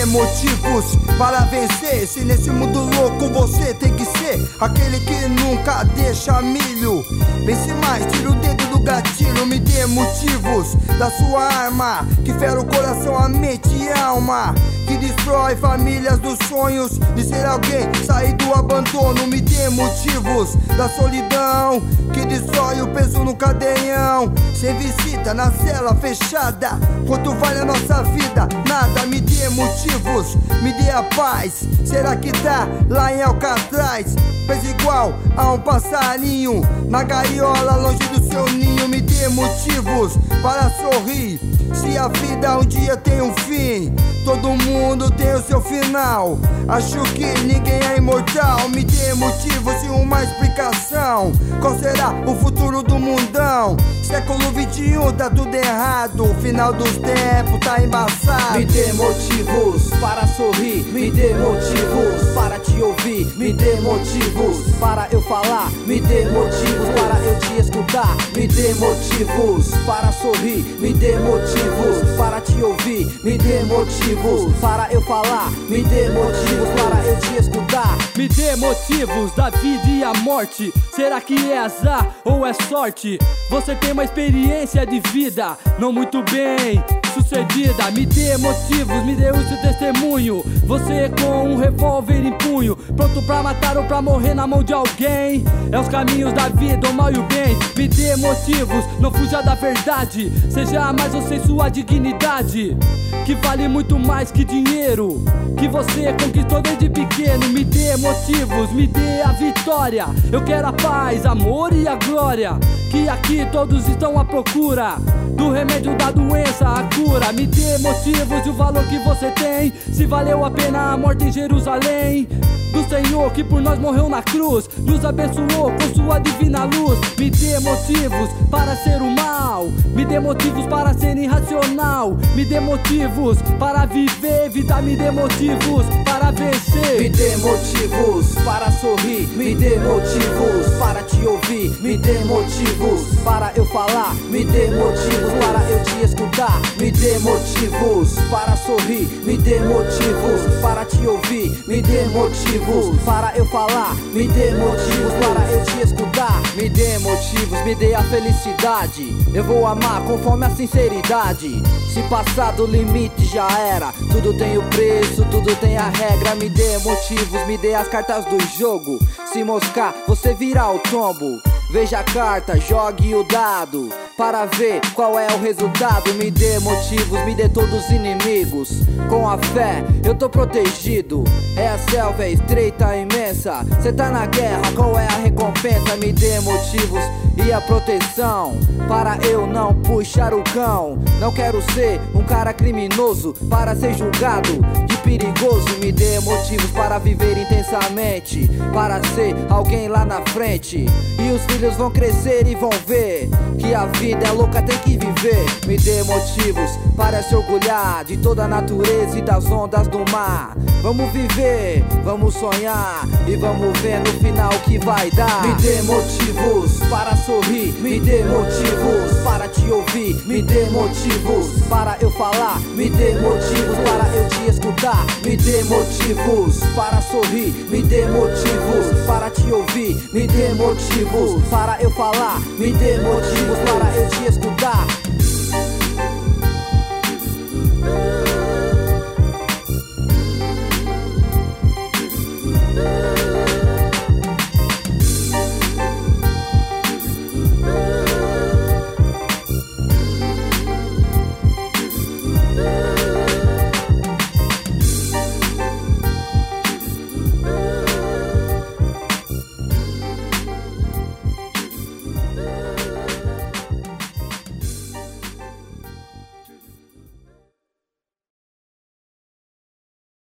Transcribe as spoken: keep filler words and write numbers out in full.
motivos para vencer. Se nesse mundo louco você tem que ser aquele que nunca deixa milho. Pense mais, tira o dedo do gatilho. Me dê motivos da sua arma que fere o coração, a mente e a alma, que destrói famílias dos sonhos de ser alguém, sair do abandono. Me dê motivos da solidão que destrói o peso no cadeirão. Sem visita na cela fechada, quanto vale a nossa vida? Nada. Me dê motivos, me dê a paz. Será que tá lá em Alcatraz? Pesa igual a um passarinho na gaiola, longe do seu ninho. Me dê motivos para sorrir. Se a vida um dia tem um fim, todo mundo tem o seu final. Acho que ninguém é imortal. Me dê motivos e uma explicação. Qual será o futuro do mundão? Século vinte e um tá tudo errado, o final dos tempos tá embaçado. Me dê motivos para sorrir, me dê motivos para te ouvir, me dê motivos para eu falar, me dê motivos para eu te escutar, me dê motivos para sorrir, me dê motivos para te ouvir, me dê motivos para eu falar, me dê motivos para eu te escutar. Me dê motivos da vida e a morte. Será que é azar ou é sorte? Você tem uma experiência de vida não muito bem sucedida. Me dê motivos, me dê o seu testemunho. Você com um revólver em punho, pronto pra matar ou pra morrer na mão de alguém. É os caminhos da vida, o mal e o bem. Me dê motivos, não fuja da verdade. Seja mais você e sua dignidade, que vale muito mais que dinheiro que você conquistou desde pequeno. Me dê motivos, me dê a vitória. Eu quero a paz, amor e a glória, que aqui todos estão à procura do remédio da doença, a cura. Me dê motivos e o valor que você tem, se valeu a pena a morte em Jerusalém do Senhor que por nós morreu na cruz, nos abençoou com sua divina luz. Me dê motivos para ser o mal, me dê motivos para ser irracional, me dê motivos para viver vida, me dê motivos para vencer. Me dê motivos para sorrir, me dê motivos para te ouvir, me dê motivos para eu falar, me dê motivos para eu te escutar, me dê motivos para sorrir, me dê motivos para te ouvir, me dê motivos para eu falar, me dê motivos para eu te escutar, me dê motivos, me dê a felicidade. Eu vou amar conforme a sinceridade. Se passar do limite já era, tudo tem o preço, tudo tem a regra. Me dê motivos, me dê as cartas do jogo. Se moscar, você virá o tombo. Veja a carta, jogue o dado para ver qual é o resultado. Me dê motivos, me dê todos os inimigos. Com a fé eu tô protegido. É a selva, é estreita, imensa. Cê tá na guerra, qual é a recompensa? Me dê motivos e a proteção para eu não puxar o cão. Não quero ser um cara criminoso para ser julgado de perigoso. Me dê motivos para viver intensamente, para ser alguém lá na frente. E os filhos vão crescer e vão ver que a vida é louca, tem que viver. Me dê motivos para se orgulhar de toda a natureza e das ondas do mar. Vamos viver, vamos sonhar e vamos ver no final o que vai dar. Me dê motivos para sorrir, me dê motivos para te ouvir, me dê motivos para eu falar, me dê motivos para eu te escutar, me dê motivos para sorrir, me dê motivos para te ouvir, me dê motivos para eu falar, me dê motivos para eu te escutar.